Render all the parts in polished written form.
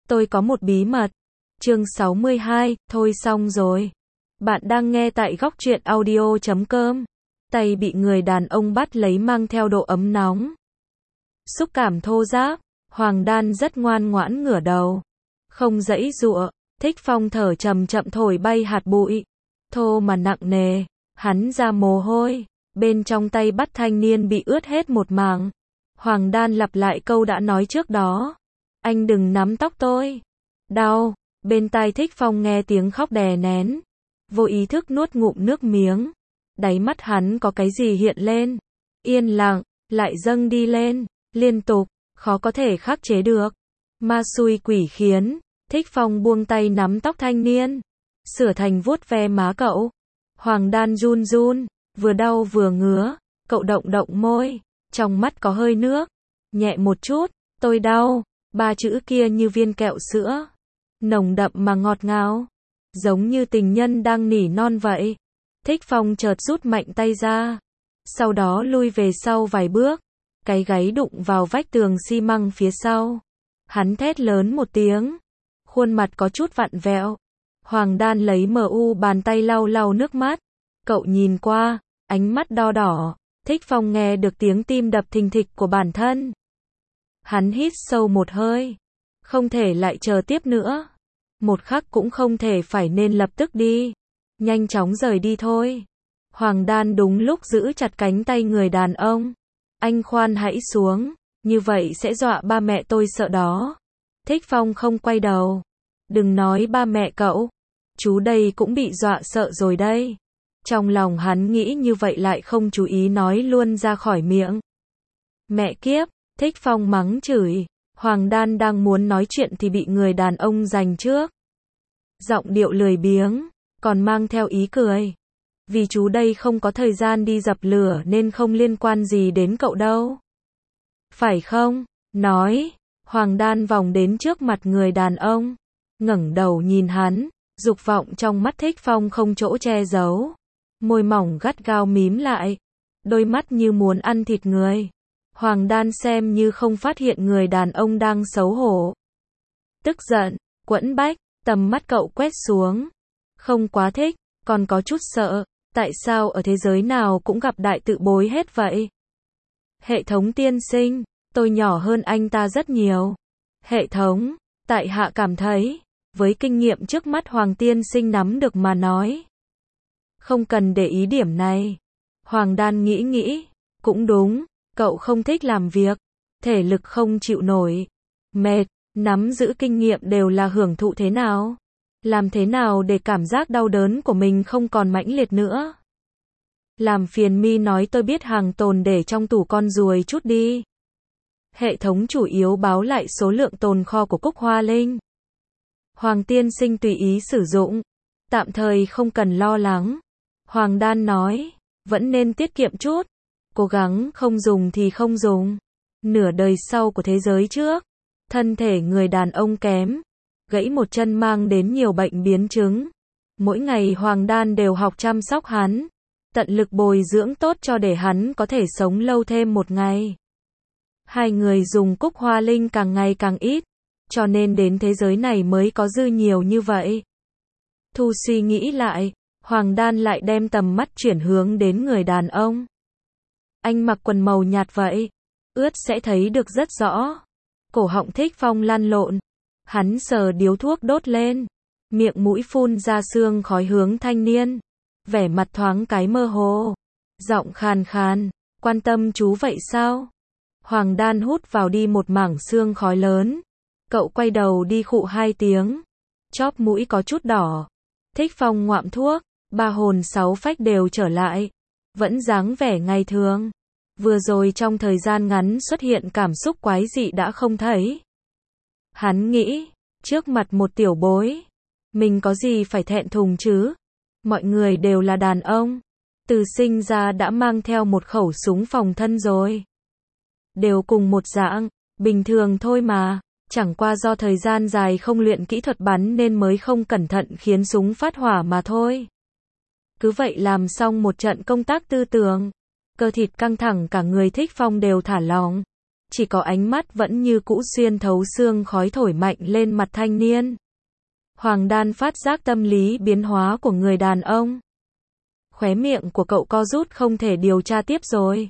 Tôi có một bí mật. Chương 62, thôi xong rồi. Bạn đang nghe tại góc truyện audio.com. Tay bị người đàn ông bắt lấy mang theo độ ấm nóng. Xúc cảm thô ráp, Hoàng Đan rất ngoan ngoãn ngửa đầu. Không giãy giụa, Thích Phong thở chậm chậm thổi bay hạt bụi. Thô mà nặng nề, hắn ra mồ hôi. Bên trong tay bắt thanh niên bị ướt hết một mảng. Hoàng Đan lặp lại câu đã nói trước đó. Anh đừng nắm tóc tôi. Đau. Bên tai Thích Phong nghe tiếng khóc đè nén. Vô ý thức nuốt ngụm nước miếng. Đáy mắt hắn có cái gì hiện lên. Yên lặng, lại dâng đi lên. Liên tục, khó có thể khắc chế được. Ma xui quỷ khiến. Thích Phong buông tay nắm tóc thanh niên. Sửa thành vuốt ve má cậu. Hoàng Đan run run, vừa đau vừa ngứa. Cậu động động môi. Trong mắt có hơi nước. Nhẹ một chút, tôi đau. Ba chữ kia như viên kẹo sữa. Nồng đậm mà ngọt ngào. Giống như tình nhân đang nỉ non vậy. Thích Phong chợt rút mạnh tay ra. Sau đó lui về sau vài bước. Cái gáy đụng vào vách tường xi măng phía sau. Hắn thét lớn một tiếng. Khuôn mặt có chút vặn vẹo. Hoàng Đan lấy bàn tay lau lau nước mắt. Cậu nhìn qua, ánh mắt đo đỏ. Thích Phong nghe được tiếng tim đập thình thịch của bản thân. Hắn hít sâu một hơi. Không thể lại chờ tiếp nữa. Một khắc cũng không thể phải nên lập tức đi. Nhanh chóng rời đi thôi. Hoàng Đan đúng lúc giữ chặt cánh tay người đàn ông. Anh khoan hãy xuống. Như vậy sẽ dọa ba mẹ tôi sợ đó. Thích Phong không quay đầu. Đừng nói ba mẹ cậu. Chú đây cũng bị dọa sợ rồi đây. Trong lòng hắn nghĩ như vậy lại không chú ý nói luôn ra khỏi miệng. Mẹ kiếp, Thích Phong mắng chửi. Hoàng Đan đang muốn nói chuyện thì bị người đàn ông giành trước. Giọng điệu lười biếng, còn mang theo ý cười. Vì chú đây không có thời gian đi dập lửa nên không liên quan gì đến cậu đâu. Phải không? Nói. Hoàng Đan vòng đến trước mặt người đàn ông. Ngẩng đầu nhìn hắn. Dục vọng trong mắt Thích Phong không chỗ che giấu. Môi mỏng gắt gao mím lại. Đôi mắt như muốn ăn thịt người. Hoàng Đan xem như không phát hiện người đàn ông đang xấu hổ. Tức giận, quẫn bách, tầm mắt cậu quét xuống. Không quá thích, còn có chút sợ. Tại sao ở thế giới nào cũng gặp đại tự bối hết vậy? Hệ thống tiên sinh, tôi nhỏ hơn anh ta rất nhiều. Hệ thống, tại hạ cảm thấy, với kinh nghiệm trước mắt Hoàng tiên sinh nắm được mà nói. Không cần để ý điểm này. Hoàng Đan nghĩ, cũng đúng, cậu không thích làm việc, thể lực không chịu nổi, mệt, nắm giữ kinh nghiệm đều là hưởng thụ thế nào? Làm thế nào để cảm giác đau đớn của mình không còn mãnh liệt nữa? Làm phiền mi nói tôi biết hàng tồn để trong tủ con ruồi chút đi. Hệ thống chủ yếu báo lại số lượng tồn kho của Cúc Hoa Linh. Hoàng tiên sinh tùy ý sử dụng, tạm thời không cần lo lắng. Hoàng Đan nói, vẫn nên tiết kiệm chút, cố gắng không dùng thì không dùng. Nửa đời sau của thế giới trước, thân thể người đàn ông kém, gãy một chân mang đến nhiều bệnh biến chứng. Mỗi ngày Hoàng Đan đều học chăm sóc hắn, tận lực bồi dưỡng tốt cho để hắn có thể sống lâu thêm một ngày. Hai người dùng Cúc Hoa Linh càng ngày càng ít, cho nên đến thế giới này mới có dư nhiều như vậy. Thu suy nghĩ lại, Hoàng Đan lại đem tầm mắt chuyển hướng đến người đàn ông. Anh mặc quần màu nhạt vậy, ướt sẽ thấy được rất rõ. Cổ họng Thích Phong lăn lộn. Hắn sờ điếu thuốc đốt lên, miệng mũi phun ra sương khói hướng thanh niên. Vẻ mặt thoáng cái mơ hồ, giọng khàn khàn, quan tâm chú vậy sao? Hoàng Đan hút vào đi một mảng sương khói lớn. Cậu quay đầu đi khụ 2 tiếng. Chóp mũi có chút đỏ. Thích Phong ngoạm thuốc, 3 hồn 6 phách đều trở lại. Vẫn dáng vẻ ngày thường. Vừa rồi trong thời gian ngắn xuất hiện cảm xúc quái dị đã không thấy. Hắn nghĩ, trước mặt một tiểu bối, mình có gì phải thẹn thùng chứ? Mọi người đều là đàn ông. Từ sinh ra đã mang theo một khẩu súng phòng thân rồi. Đều cùng một dạng, bình thường thôi mà. Chẳng qua do thời gian dài không luyện kỹ thuật bắn nên mới không cẩn thận khiến súng phát hỏa mà thôi. Cứ vậy làm xong một trận công tác tư tưởng. Cơ thịt căng thẳng cả người Thích Phong đều thả lỏng. chỉ có ánh mắt vẫn như cũ xuyên thấu xương khói thổi mạnh lên mặt thanh niên. Hoàng Đan phát giác tâm lý biến hóa của người đàn ông. Khóe miệng của cậu co rút, không thể điều tra tiếp rồi.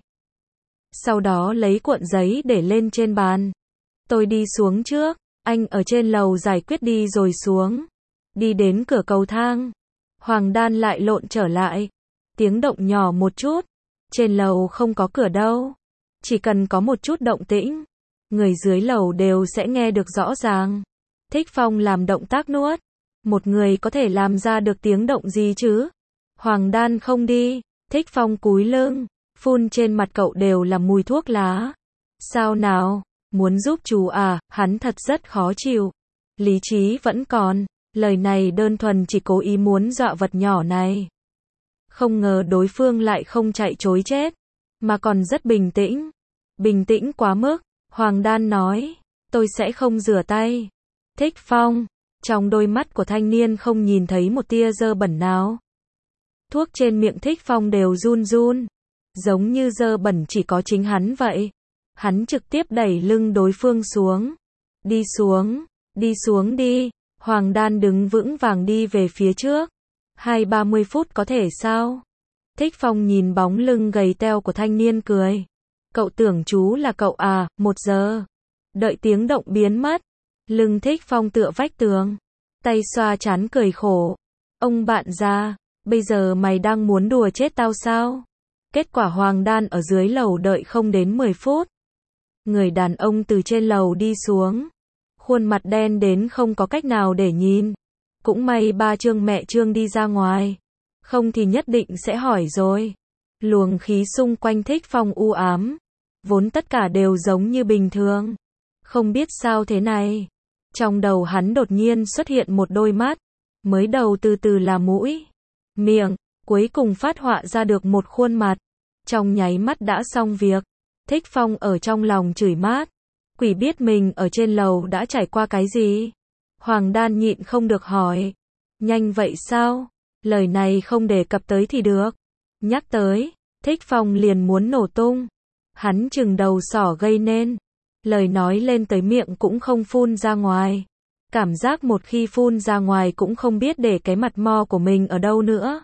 Sau đó lấy cuộn giấy để lên trên bàn. Tôi đi xuống trước, anh ở trên lầu giải quyết đi rồi xuống. Đi đến cửa cầu thang. Hoàng Đan lại lộn trở lại. Tiếng động nhỏ một chút. Trên lầu không có cửa đâu. Chỉ cần có một chút động tĩnh, người dưới lầu đều sẽ nghe được rõ ràng. Thích Phong làm động tác nuốt. Một người có thể làm ra được tiếng động gì chứ? Hoàng Đan không đi. Thích Phong cúi lưng. Phun trên mặt cậu đều là mùi thuốc lá. Sao nào? Muốn giúp chú à? Hắn thật rất khó chịu. Lý trí vẫn còn. Lời này đơn thuần chỉ cố ý muốn dọa vật nhỏ này. Không ngờ đối phương lại không chạy trối chết, mà còn rất bình tĩnh. Bình tĩnh quá mức. Hoàng Đan nói, tôi sẽ không rửa tay. Thích Phong. Trong đôi mắt của thanh niên không nhìn thấy một tia dơ bẩn nào. Thuốc trên miệng Thích Phong đều run run. Giống như dơ bẩn chỉ có chính hắn vậy. Hắn trực tiếp đẩy lưng đối phương xuống. Đi xuống. Đi xuống đi. Hoàng Đan đứng vững vàng đi về phía trước. 20-30 phút có thể sao? Thích Phong nhìn bóng lưng gầy teo của thanh niên cười. Cậu tưởng chú là cậu à? 1 giờ. Đợi tiếng động biến mất. Lưng Thích Phong tựa vách tường. Tay xoa trán cười khổ. Ông bạn già, bây giờ mày đang muốn đùa chết tao sao? Kết quả Hoàng Đan ở dưới lầu đợi không đến 10 phút. Người đàn ông từ trên lầu đi xuống. Khuôn mặt đen đến không có cách nào để nhìn. Cũng may ba Trương mẹ Trương đi ra ngoài. Không thì nhất định sẽ hỏi rồi. Luồng khí xung quanh Thích Phong u ám. Vốn tất cả đều giống như bình thường. Không biết sao thế này. Trong đầu hắn đột nhiên xuất hiện một đôi mắt. Mới đầu từ từ là mũi, miệng, cuối cùng phát họa ra được một khuôn mặt. Trong nháy mắt đã xong việc. Thích Phong ở trong lòng chửi mát. Quỷ biết mình ở trên lầu đã trải qua cái gì. Hoàng Đan nhịn không được hỏi. Nhanh vậy sao? Lời này không đề cập tới thì được. Nhắc tới, Thích Phong liền muốn nổ tung. Hắn chừng đầu sỏ gây nên. Lời nói lên tới miệng cũng không phun ra ngoài. Cảm giác một khi phun ra ngoài cũng không biết để cái mặt mo của mình ở đâu nữa.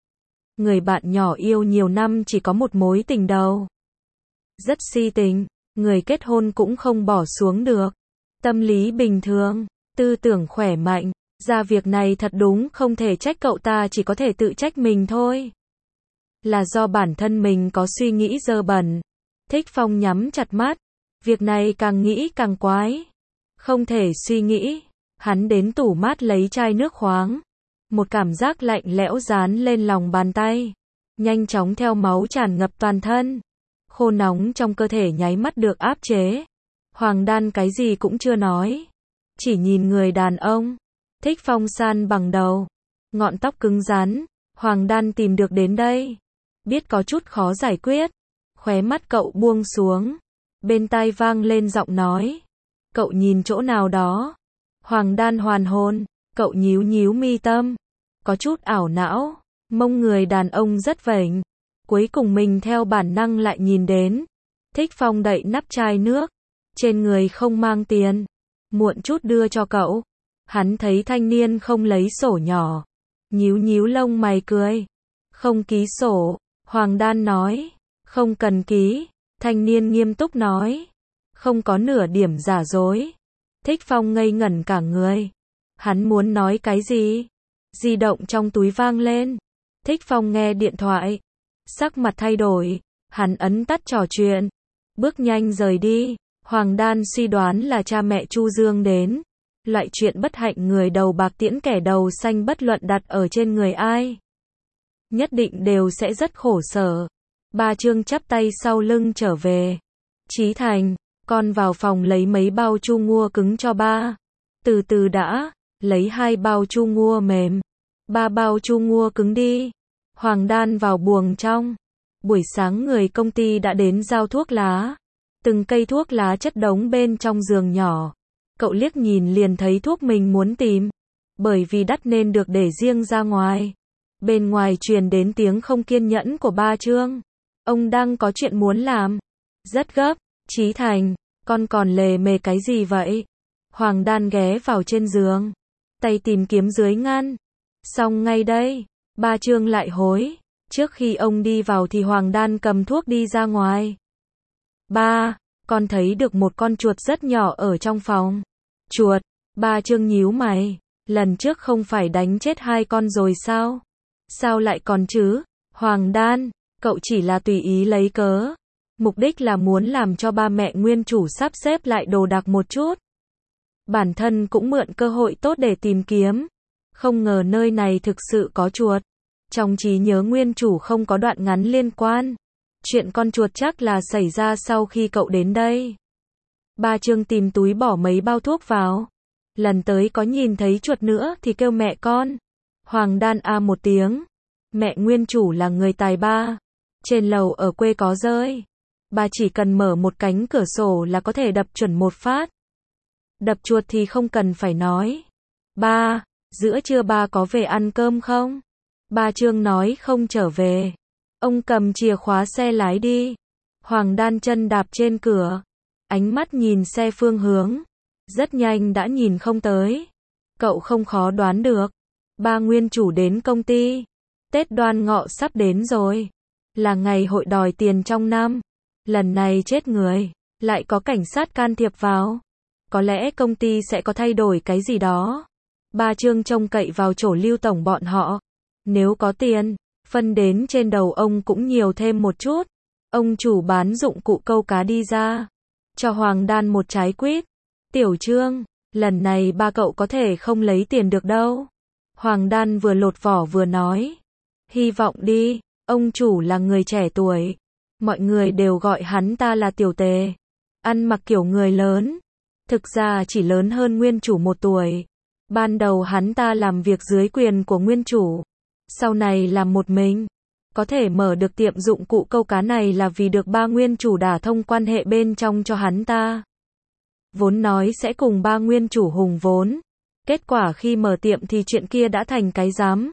Người bạn nhỏ yêu nhiều năm chỉ có một mối tình đầu. Rất si tình, người kết hôn cũng không bỏ xuống được. Tâm lý bình thường, tư tưởng khỏe mạnh, ra việc này thật đúng không thể trách cậu ta, chỉ có thể tự trách mình thôi. Là do bản thân mình có suy nghĩ dơ bẩn. Thích Phong nhắm chặt mắt, việc này càng nghĩ càng quái. Không thể suy nghĩ, hắn đến tủ mát lấy chai nước khoáng. Một cảm giác lạnh lẽo dán lên lòng bàn tay, nhanh chóng theo máu tràn ngập toàn thân. Khô nóng trong cơ thể nháy mắt được áp chế. Hoàng Đan cái gì cũng chưa nói, chỉ nhìn người đàn ông. Thích Phong san bằng đầu, ngọn tóc cứng rắn. Hoàng Đan tìm được đến đây, biết có chút khó giải quyết. Khóe mắt cậu buông xuống, bên tai vang lên giọng nói. Cậu nhìn chỗ nào đó? Hoàng Đan hoàn hồn, cậu nhíu nhíu mi tâm, có chút ảo não. Mông người đàn ông rất vểnh. Cuối cùng mình theo bản năng lại nhìn đến. Thích Phong đậy nắp chai nước. Trên người không mang tiền. Muộn chút đưa cho cậu. Hắn thấy thanh niên không lấy sổ nhỏ. Nhíu nhíu lông mày cười. Không ký sổ. Hoàng Đan nói. Không cần ký. Thanh niên nghiêm túc nói. Không có nửa điểm giả dối. Thích Phong ngây ngẩn cả người. Hắn muốn nói cái gì? Di động trong túi vang lên. Thích Phong nghe điện thoại. Sắc mặt thay đổi. Hắn ấn tắt trò chuyện. Bước nhanh rời đi. Hoàng Đan suy đoán là cha mẹ Chu Dương đến. Loại chuyện bất hạnh người đầu bạc tiễn kẻ đầu xanh bất luận đặt ở trên người ai. Nhất định đều sẽ rất khổ sở. Ba Trương chắp tay sau lưng trở về. Chí Thành, con vào phòng lấy mấy bao chu ngua cứng cho ba. Từ từ đã, lấy 2 bao chu ngua mềm. 3 bao chu ngua cứng đi. Hoàng Đan vào buồng trong. Buổi sáng người công ty đã đến giao thuốc lá. Từng cây thuốc lá chất đống bên trong giường nhỏ. Cậu liếc nhìn liền thấy thuốc mình muốn tìm. Bởi vì đắt nên được để riêng ra ngoài. Bên ngoài truyền đến tiếng không kiên nhẫn của ba Trương. Ông đang có chuyện muốn làm. Rất gấp. Chí Thành, Con còn lề mề cái gì vậy? Hoàng Đan ghé vào trên giường, tay tìm kiếm dưới ngăn. Xong ngay đây. Ba Trương lại hối. Trước khi ông đi vào thì Hoàng Đan cầm thuốc đi ra ngoài. Ba, con thấy được một con chuột rất nhỏ ở trong phòng. Chuột? Ba Trương nhíu mày. Lần trước không phải đánh chết 2 con rồi sao? Sao lại còn chứ? Hoàng Đan, cậu chỉ là tùy ý lấy cớ. Mục đích là muốn làm cho ba mẹ nguyên chủ sắp xếp lại đồ đạc một chút. Bản thân cũng mượn cơ hội tốt để tìm kiếm. Không ngờ nơi này thực sự có chuột. Trong trí nhớ nguyên chủ không có đoạn ngắn liên quan. Chuyện con chuột chắc là xảy ra sau khi cậu đến đây. Ba Trương tìm túi bỏ mấy bao thuốc vào. Lần tới có nhìn thấy chuột nữa thì kêu mẹ con. Hoàng Đan a một tiếng. Mẹ nguyên chủ là người tài ba. Trên lầu ở quê có rơi. Bà chỉ cần mở một cánh cửa sổ là có thể đập chuẩn một phát. Đập chuột thì không cần phải nói. Ba, giữa trưa ba có về ăn cơm không? Ba Trương nói không trở về. Ông cầm chìa khóa xe lái đi. Hoàng Đan chân đạp trên cửa. Ánh mắt nhìn xe phương hướng. Rất nhanh đã nhìn không tới. Cậu không khó đoán được. Ba nguyên chủ đến công ty. Tết Đoan Ngọ sắp đến rồi. Là ngày hội đòi tiền trong năm. Lần này chết người. Lại có cảnh sát can thiệp vào. Có lẽ công ty sẽ có thay đổi cái gì đó. Ba Trương trông cậy vào chỗ Lưu tổng bọn họ. Nếu có tiền, phân đến trên đầu ông cũng nhiều thêm một chút. Ông chủ bán dụng cụ câu cá đi ra. Cho Hoàng Đan một trái quýt. Tiểu Trương, lần này ba cậu có thể không lấy tiền được đâu. Hoàng Đan vừa lột vỏ vừa nói. Hy vọng đi, ông chủ là người trẻ tuổi. Mọi người đều gọi hắn ta là Tiểu Tề. Ăn mặc kiểu người lớn. Thực ra chỉ lớn hơn nguyên chủ 1 tuổi. Ban đầu hắn ta làm việc dưới quyền của nguyên chủ. Sau này làm một mình. Có thể mở được tiệm dụng cụ câu cá này là vì được ba nguyên chủ đả thông quan hệ bên trong cho hắn ta. Vốn nói sẽ cùng ba nguyên chủ hùng vốn. Kết quả khi mở tiệm thì chuyện kia đã thành cái rắm.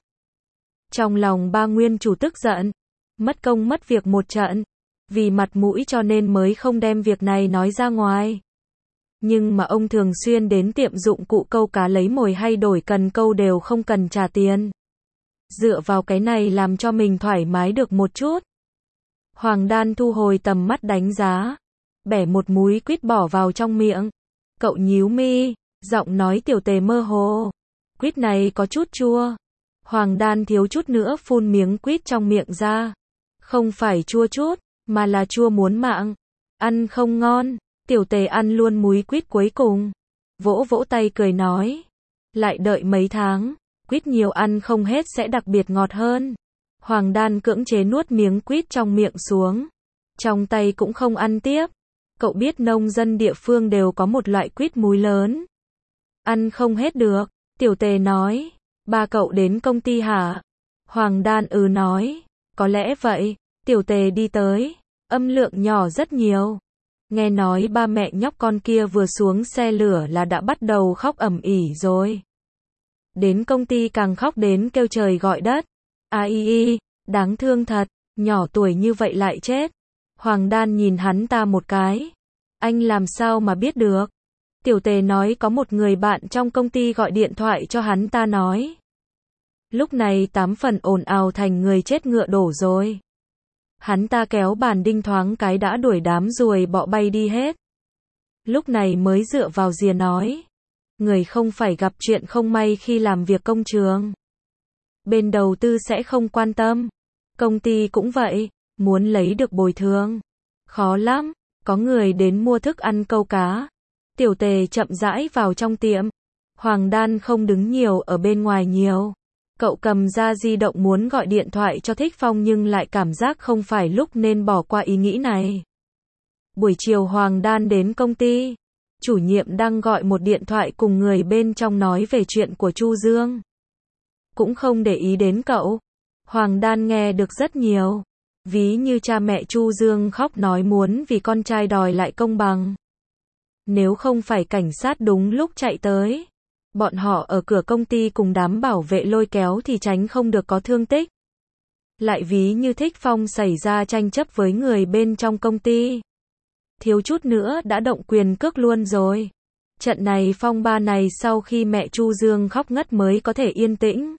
Trong lòng ba nguyên chủ tức giận. Mất công mất việc một trận. Vì mặt mũi cho nên mới không đem việc này nói ra ngoài. Nhưng mà ông thường xuyên đến tiệm dụng cụ câu cá lấy mồi hay đổi cần câu đều không cần trả tiền. Dựa vào cái này làm cho mình thoải mái được một chút. Hoàng Đan thu hồi tầm mắt đánh giá. Bẻ một múi quýt bỏ vào trong miệng. Cậu nhíu mi, giọng nói Tiểu Tề mơ hồ. Quýt này có chút chua. Hoàng Đan thiếu chút nữa phun miếng quýt trong miệng ra. Không phải chua chút, mà là chua muốn mạng. Ăn không ngon. Tiểu Tề ăn luôn múi quýt cuối cùng. Vỗ vỗ tay cười nói. Lại đợi mấy tháng. Quýt nhiều ăn không hết sẽ đặc biệt ngọt hơn. Hoàng Đan cưỡng chế nuốt miếng quýt trong miệng xuống. Trong tay cũng không ăn tiếp. Cậu biết nông dân địa phương đều có một loại quýt múi lớn. Ăn không hết được. Tiểu Tề nói. Ba cậu đến công ty hả? Hoàng Đan nói. Có lẽ vậy. Tiểu Tề đi tới. Âm lượng nhỏ rất nhiều. Nghe nói ba mẹ nhóc con kia vừa xuống xe lửa là đã bắt đầu khóc ầm ĩ rồi. Đến công ty càng khóc đến kêu trời gọi đất. Đáng thương thật, nhỏ tuổi như vậy lại chết. Hoàng Đan nhìn hắn ta một cái. Anh làm sao mà biết được? Tiểu Tề nói có một người bạn trong công ty gọi điện thoại cho hắn ta nói. Lúc này 8 phần ồn ào thành người chết ngựa đổ rồi. Hắn ta kéo bàn đinh thoáng cái đã đuổi đám ruồi bọ bay đi hết. Lúc này mới dựa vào rìa nói. Người không phải gặp chuyện không may khi làm việc công trường. Bên đầu tư sẽ không quan tâm. Công ty cũng vậy, muốn lấy được bồi thường. Khó lắm, có người đến mua thức ăn câu cá. Tiểu Tề chậm rãi vào trong tiệm. Hoàng Đan không đứng nhiều ở bên ngoài nhiều. Cậu cầm ra di động muốn gọi điện thoại cho Thích Phong nhưng lại cảm giác không phải lúc nên bỏ qua ý nghĩ này. Buổi chiều Hoàng Đan đến công ty. Chủ nhiệm đang gọi một điện thoại cùng người bên trong nói về chuyện của Chu Dương. Cũng không để ý đến cậu. Hoàng Đan nghe được rất nhiều. Ví như cha mẹ Chu Dương khóc nói muốn vì con trai đòi lại công bằng. Nếu không phải cảnh sát đúng lúc chạy tới. Bọn họ ở cửa công ty cùng đám bảo vệ lôi kéo thì tránh không được có thương tích. Lại ví như Thích Phong xảy ra tranh chấp với người bên trong công ty. thiếu chút nữa đã động quyền cước luôn rồi. Trận này phong ba này sau khi mẹ Chu Dương khóc ngất mới có thể yên tĩnh.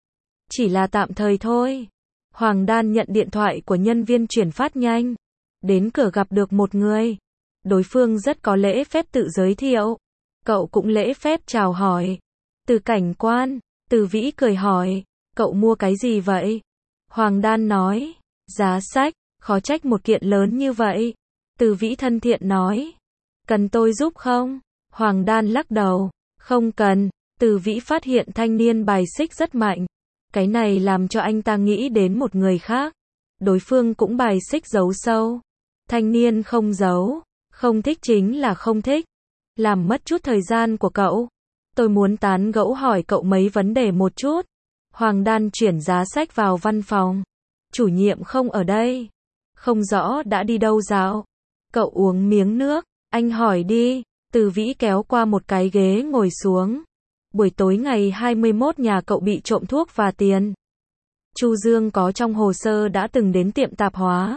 Chỉ là tạm thời thôi. Hoàng Đan nhận điện thoại của nhân viên chuyển phát nhanh. Đến cửa gặp được một người. Đối phương rất có lễ phép tự giới thiệu. Cậu cũng lễ phép chào hỏi. Từ Cảnh Quan. Từ Vĩ cười hỏi. Cậu mua cái gì vậy? Hoàng Đan nói. Giá sách. Khó trách một kiện lớn như vậy. Từ Vĩ thân thiện nói. Cần tôi giúp không? Hoàng Đan lắc đầu. Không cần. Từ Vĩ phát hiện thanh niên bài xích rất mạnh. Cái này làm cho anh ta nghĩ đến một người khác. Đối phương cũng bài xích giấu sâu. Thanh niên không giấu. Không thích chính là không thích. Làm mất chút thời gian của cậu. Tôi muốn tán gẫu hỏi cậu mấy vấn đề một chút. Hoàng Đan chuyển giá sách vào văn phòng. Chủ nhiệm không ở đây. Không rõ đã đi đâu dạo. Cậu uống miếng nước. Anh hỏi đi. Từ Vĩ kéo qua một cái ghế ngồi xuống. Buổi tối ngày 21 nhà cậu bị trộm thuốc và tiền. Chu Dương có trong hồ sơ đã từng đến tiệm tạp hóa.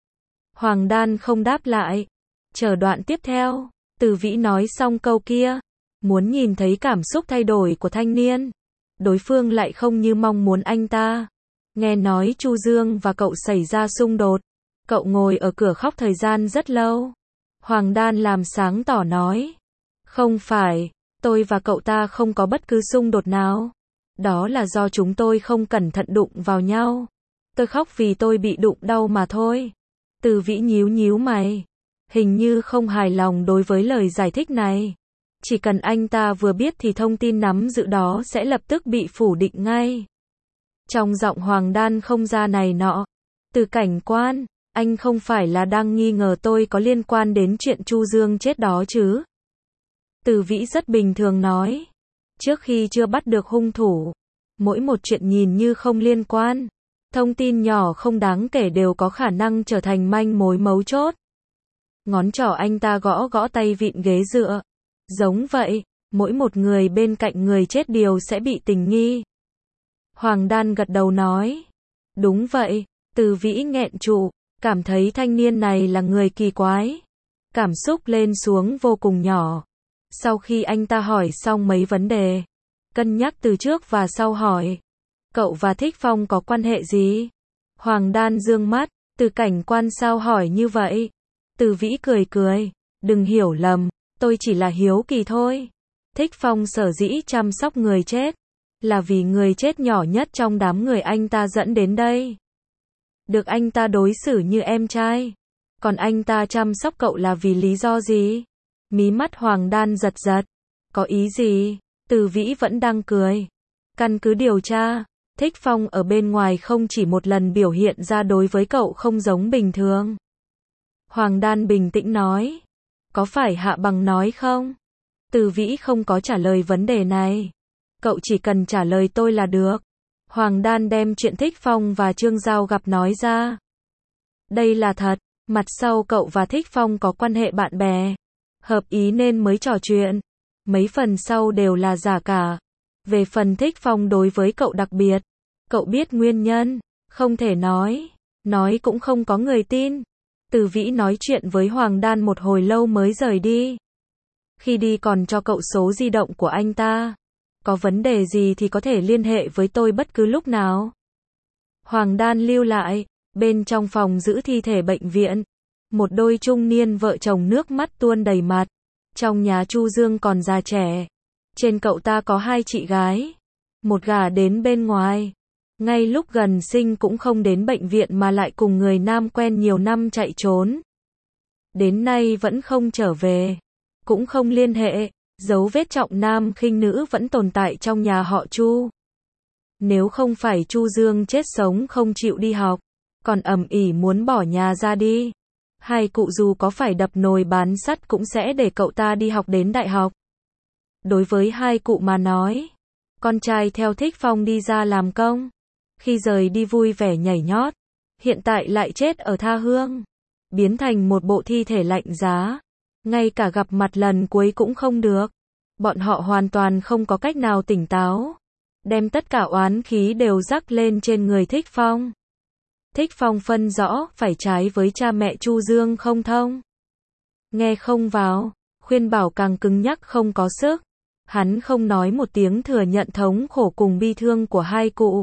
Hoàng Đan không đáp lại. Chờ đoạn tiếp theo. Từ Vĩ nói xong câu kia. Muốn nhìn thấy cảm xúc thay đổi của thanh niên. Đối phương lại không như mong muốn anh ta. Nghe nói Chu Dương và cậu xảy ra xung đột. Cậu ngồi ở cửa khóc thời gian rất lâu. Hoàng Đan làm sáng tỏ nói. Không phải, tôi và cậu ta không có bất cứ xung đột nào. Đó là do chúng tôi không cẩn thận đụng vào nhau. Tôi khóc vì tôi bị đụng đau mà thôi. Từ Vĩ nhíu nhíu mày. Hình như không hài lòng đối với lời giải thích này. Chỉ cần anh ta vừa biết thì thông tin nắm giữ đó sẽ lập tức bị phủ định ngay. Trong giọng Hoàng Đan không ra này nọ. Từ Cảnh Quan, anh không phải là đang nghi ngờ tôi có liên quan đến chuyện Chu Dương chết đó chứ? Từ Vĩ rất bình thường nói. Trước khi chưa bắt được hung thủ, mỗi một chuyện nhìn như không liên quan. Thông tin nhỏ không đáng kể đều có khả năng trở thành manh mối mấu chốt. Ngón trỏ anh ta gõ gõ tay vịn ghế dựa. Giống vậy, mỗi một người bên cạnh người chết đều sẽ bị tình nghi. Hoàng Đan gật đầu nói. Đúng vậy. Từ Vĩ nghẹn trụ, cảm thấy thanh niên này là người kỳ quái. Cảm xúc lên xuống vô cùng nhỏ. Sau khi anh ta hỏi xong mấy vấn đề, cân nhắc từ trước và sau hỏi. Cậu và Thích Phong có quan hệ gì? Hoàng Đan dương mắt. Từ Cảnh Quan sao hỏi như vậy? Từ Vĩ cười cười. Đừng hiểu lầm, tôi chỉ là hiếu kỳ thôi. Thích Phong sở dĩ chăm sóc người chết, là vì người chết nhỏ nhất trong đám người anh ta dẫn đến đây. Được anh ta đối xử như em trai. Còn anh ta chăm sóc cậu là vì lý do gì? Mí mắt Hoàng Đan giật giật. Có ý gì? Từ Vĩ vẫn đang cười. Căn cứ điều tra, Thích Phong ở bên ngoài không chỉ một lần biểu hiện ra đối với cậu không giống bình thường. Hoàng Đan bình tĩnh nói. Có phải Hạ Bằng nói không? Từ Vĩ không có trả lời vấn đề này. Cậu chỉ cần trả lời tôi là được. Hoàng Đan đem chuyện Thích Phong và Trương Giao gặp nói ra. Đây là thật, mặt sau cậu và Thích Phong có quan hệ bạn bè. Hợp ý nên mới trò chuyện. Mấy phần sau đều là giả cả. Về phần Thích Phong đối với cậu đặc biệt, cậu biết nguyên nhân, không thể nói cũng không có người tin. Từ Vĩ nói chuyện với Hoàng Đan một hồi lâu mới rời đi. Khi đi còn cho cậu số di động của anh ta. Có vấn đề gì thì có thể liên hệ với tôi bất cứ lúc nào. Hoàng Đan lưu lại, bên trong phòng giữ thi thể bệnh viện. Một đôi trung niên vợ chồng nước mắt tuôn đầy mặt. Trong nhà Chu Dương còn già trẻ. Trên cậu ta có 2 chị gái. Một gả đến bên ngoài. Ngay lúc gần sinh cũng không đến bệnh viện mà lại cùng người nam quen nhiều năm chạy trốn. Đến nay vẫn không trở về. Cũng không liên hệ. Dấu vết trọng nam khinh nữ vẫn tồn tại trong nhà họ Chu. Nếu không phải Chu Dương chết sống không chịu đi học, còn ầm ĩ muốn bỏ nhà ra đi. Hai cụ dù có phải đập nồi bán sắt cũng sẽ để cậu ta đi học đến đại học. Đối với hai cụ mà nói, con trai theo Thích Phong đi ra làm công, khi rời đi vui vẻ nhảy nhót, hiện tại lại chết ở tha hương, biến thành một bộ thi thể lạnh giá. Ngay cả gặp mặt lần cuối cũng không được. Bọn họ hoàn toàn không có cách nào tỉnh táo. Đem tất cả oán khí đều rắc lên trên người Thích Phong. Thích Phong phân rõ phải trái với cha mẹ Chu Dương không thông. nghe không vào, khuyên bảo càng cứng nhắc không có sức. Hắn không nói một tiếng thừa nhận thống khổ cùng bi thương của hai cụ.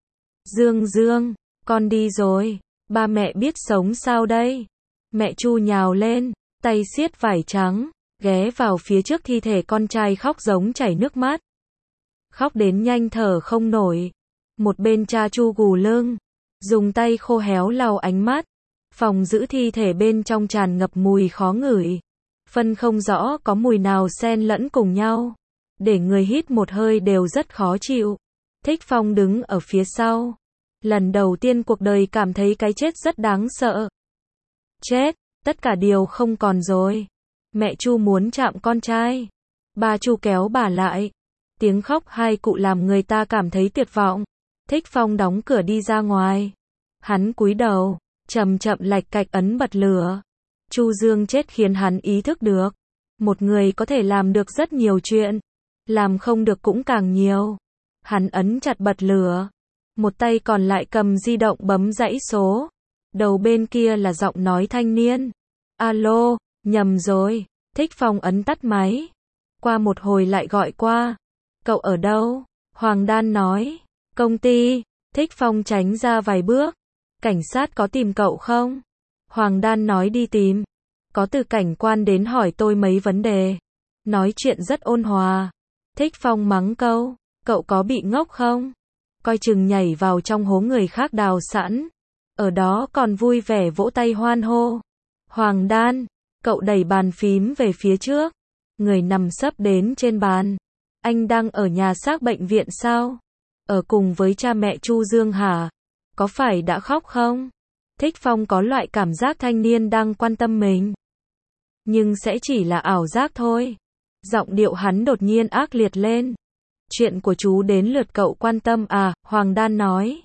Dương Dương, con đi rồi, ba mẹ biết sống sao đây? Mẹ Chu nhào lên, tay siết vải trắng, ghé vào phía trước thi thể con trai khóc giống chảy nước mắt. Khóc đến nhanh thở không nổi. Một bên cha Chu gù lưng, dùng tay khô héo lau ánh mắt. Phòng giữ thi thể bên trong tràn ngập mùi khó ngửi. Phân không rõ có mùi nào xen lẫn cùng nhau. Để người hít một hơi đều rất khó chịu. Thích Phong đứng ở phía sau. Lần đầu tiên cuộc đời cảm thấy cái chết rất đáng sợ. Chết, tất cả đều không còn rồi. Mẹ Chu muốn chạm con trai. Ba Chu kéo bà lại. Tiếng khóc hai cụ làm người ta cảm thấy tuyệt vọng. Thích Phong đóng cửa đi ra ngoài. Hắn cúi đầu, chậm chậm lạch cạch ấn bật lửa. Chu Dương chết khiến hắn ý thức được. Một người có thể làm được rất nhiều chuyện. Làm không được cũng càng nhiều. Hắn ấn chặt bật lửa. Một tay còn lại cầm di động bấm dãy số. Đầu bên kia là giọng nói thanh niên. Alo, nhầm rồi. Thích Phong ấn tắt máy. Qua một hồi lại gọi qua. Cậu ở đâu? Hoàng Đan nói. Công ty. Thích Phong tránh ra vài bước. Cảnh sát có tìm cậu không? Hoàng Đan nói đi tìm. Có từ cảnh quan đến hỏi tôi mấy vấn đề. Nói chuyện rất ôn hòa. Thích Phong mắng câu. Cậu có bị ngốc không? Coi chừng nhảy vào trong hố người khác đào sẵn. Ở đó còn vui vẻ vỗ tay hoan hô. Hoàng Đan. Cậu đẩy bàn phím về phía trước. Người nằm sấp đến trên bàn. Anh đang ở nhà xác bệnh viện sao? Ở cùng với cha mẹ Chu Dương hả? Có phải đã khóc không? Thích Phong có loại cảm giác thanh niên đang quan tâm mình. Nhưng sẽ chỉ là ảo giác thôi. Giọng điệu hắn đột nhiên ác liệt lên. Chuyện của chú đến lượt cậu quan tâm à? Hoàng Đan nói.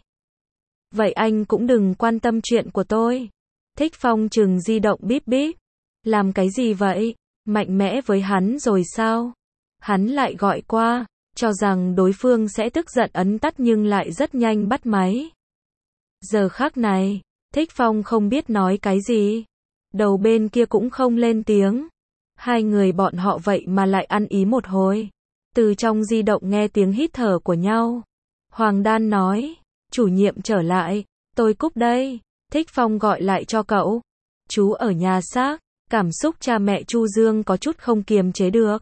Vậy anh cũng đừng quan tâm chuyện của tôi. Thích Phong chừng di động bíp bíp. Làm cái gì vậy? Mạnh mẽ với hắn rồi sao? Hắn lại gọi qua, cho rằng đối phương sẽ tức giận ấn tắt nhưng lại rất nhanh bắt máy. Giờ khắc này, Thích Phong không biết nói cái gì. Đầu bên kia cũng không lên tiếng. Hai người bọn họ vậy mà lại ăn ý một hồi. Từ trong di động nghe tiếng hít thở của nhau. Hoàng Đan nói, chủ nhiệm trở lại, tôi cúp đây. Thích Phong gọi lại cho cậu. Chú ở nhà xác, cảm xúc cha mẹ Chu Dương có chút không kiềm chế được.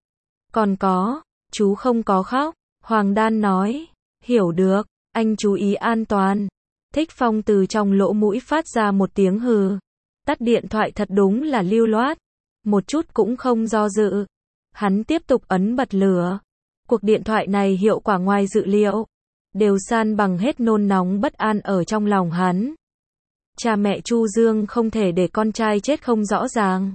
Còn có, chú không có khóc. Hoàng Đan nói, hiểu được, anh chú ý an toàn. Thích Phong từ trong lỗ mũi phát ra một tiếng hừ. Tắt điện thoại thật đúng là lưu loát. Một chút cũng không do dự. Hắn tiếp tục ấn bật lửa. Cuộc điện thoại này hiệu quả ngoài dự liệu. Đều san bằng hết nôn nóng bất an ở trong lòng hắn. Cha mẹ Chu Dương không thể để con trai chết không rõ ràng.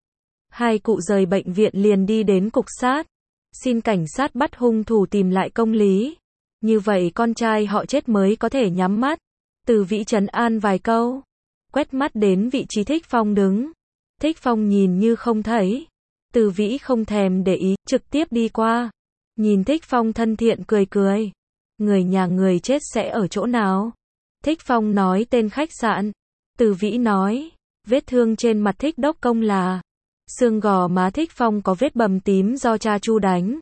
Hai cụ rời bệnh viện liền đi đến cục sát. Xin cảnh sát bắt hung thủ tìm lại công lý. Như vậy con trai họ chết mới có thể nhắm mắt. Từ Vĩ trấn an vài câu. Quét mắt đến vị trí Thích Phong đứng. Thích Phong nhìn như không thấy. Từ Vĩ không thèm để ý, trực tiếp đi qua. Nhìn Thích Phong thân thiện cười cười. Người nhà người chết sẽ ở chỗ nào? Thích Phong nói tên khách sạn. Từ Vĩ nói, vết thương trên mặt Thích Đốc Công là xương gò má Thích Phong có vết bầm tím do cha Chu đánh.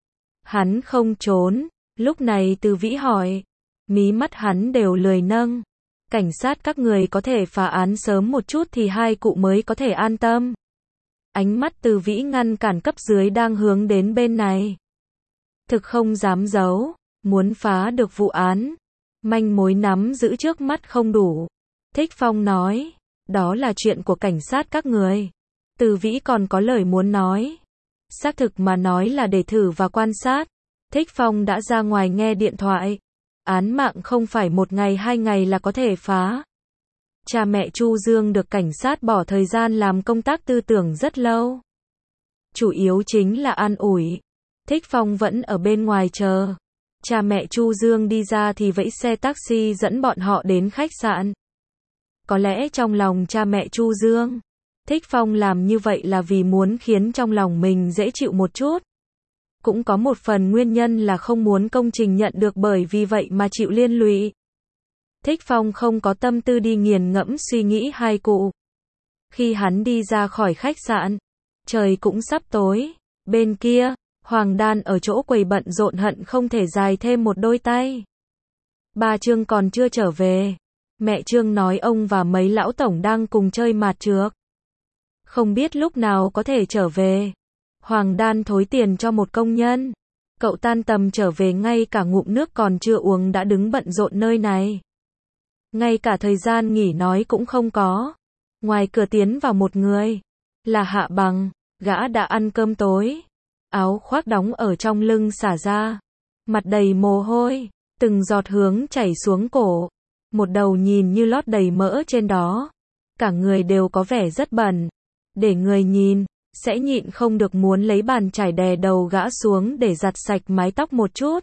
Hắn không trốn. Lúc này Từ Vĩ hỏi. Mí mắt hắn đều lười nâng. Cảnh sát các người có thể phá án sớm một chút thì hai cụ mới có thể an tâm. Ánh mắt Từ Vĩ ngăn cản cấp dưới đang hướng đến bên này. Thực không dám giấu. Muốn phá được vụ án. Manh mối nắm giữ trước mắt không đủ. Thích Phong nói. Đó là chuyện của cảnh sát các người. Từ Vĩ còn có lời muốn nói. Xác thực mà nói là để thử và quan sát. Thích Phong đã ra ngoài nghe điện thoại. Án mạng không phải một ngày hai ngày là có thể phá. Cha mẹ Chu Dương được cảnh sát bỏ thời gian làm công tác tư tưởng rất lâu. Chủ yếu chính là an ủi. Thích Phong vẫn ở bên ngoài chờ. Cha mẹ Chu Dương đi ra thì vẫy xe taxi dẫn bọn họ đến khách sạn. Có lẽ trong lòng cha mẹ Chu Dương, Thích Phong làm như vậy là vì muốn khiến trong lòng mình dễ chịu một chút. Cũng có một phần nguyên nhân là không muốn công trình nhận được bởi vì vậy mà chịu liên lụy. Thích Phong không có tâm tư đi nghiền ngẫm suy nghĩ hai cụ. Khi hắn đi ra khỏi khách sạn, trời cũng sắp tối. Bên kia, Hoàng Đan ở chỗ quầy bận rộn hận không thể dài thêm một đôi tay. Ba Trương còn chưa trở về. Mẹ Trương nói ông và mấy lão tổng đang cùng chơi mạt trược. Không biết lúc nào có thể trở về. Hoàng Đan thối tiền cho một công nhân. Cậu tan tầm trở về ngay cả ngụm nước còn chưa uống đã đứng bận rộn nơi này. Ngay cả thời gian nghỉ nói cũng không có. Ngoài cửa tiến vào một người. Là Hạ Bằng, gã đã ăn cơm tối. Áo khoác đóng ở trong lưng xả ra. Mặt đầy mồ hôi, từng giọt hướng chảy xuống cổ. Một đầu nhìn như lót đầy mỡ trên đó. Cả người đều có vẻ rất bẩn. Để người nhìn, sẽ nhịn không được muốn lấy bàn chải đè đầu gã xuống để giặt sạch mái tóc một chút.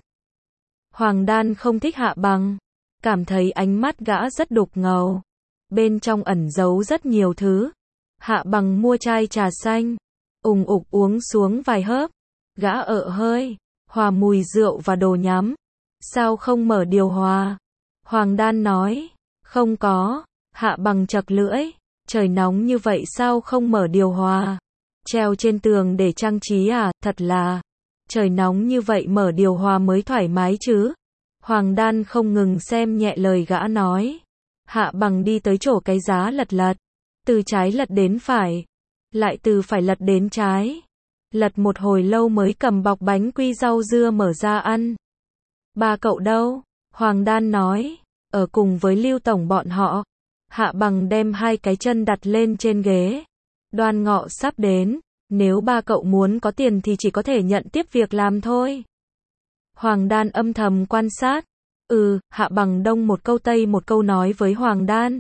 Hoàng Đan không thích Hạ Bằng. Cảm thấy ánh mắt gã rất đục ngầu. Bên trong ẩn giấu rất nhiều thứ. Hạ Bằng mua chai trà xanh. Ùng ục uống xuống vài hớp. Gã ợ hơi. Hòa mùi rượu và đồ nhắm. Sao không mở điều hòa? Hoàng Đan nói. Không có. Hạ Bằng chật lưỡi. Trời nóng như vậy sao không mở điều hòa? Treo trên tường để trang trí à? Thật là. Trời nóng như vậy mở điều hòa mới thoải mái chứ. Hoàng Đan không ngừng xem nhẹ lời gã nói. Hạ Bằng đi tới chỗ cái giá lật lật. Từ trái lật đến phải. Lại từ phải lật đến trái. Lật một hồi lâu mới cầm bọc bánh quy rau dưa mở ra ăn. Ba cậu đâu? Hoàng Đan nói. Ở cùng với Lưu Tổng bọn họ. Hạ Bằng đem hai cái chân đặt lên trên ghế. Đoan Ngọ sắp đến. Nếu ba cậu muốn có tiền thì chỉ có thể nhận tiếp việc làm thôi. Hoàng Đan âm thầm quan sát. Hạ Bằng đông một câu tây một câu nói với Hoàng Đan.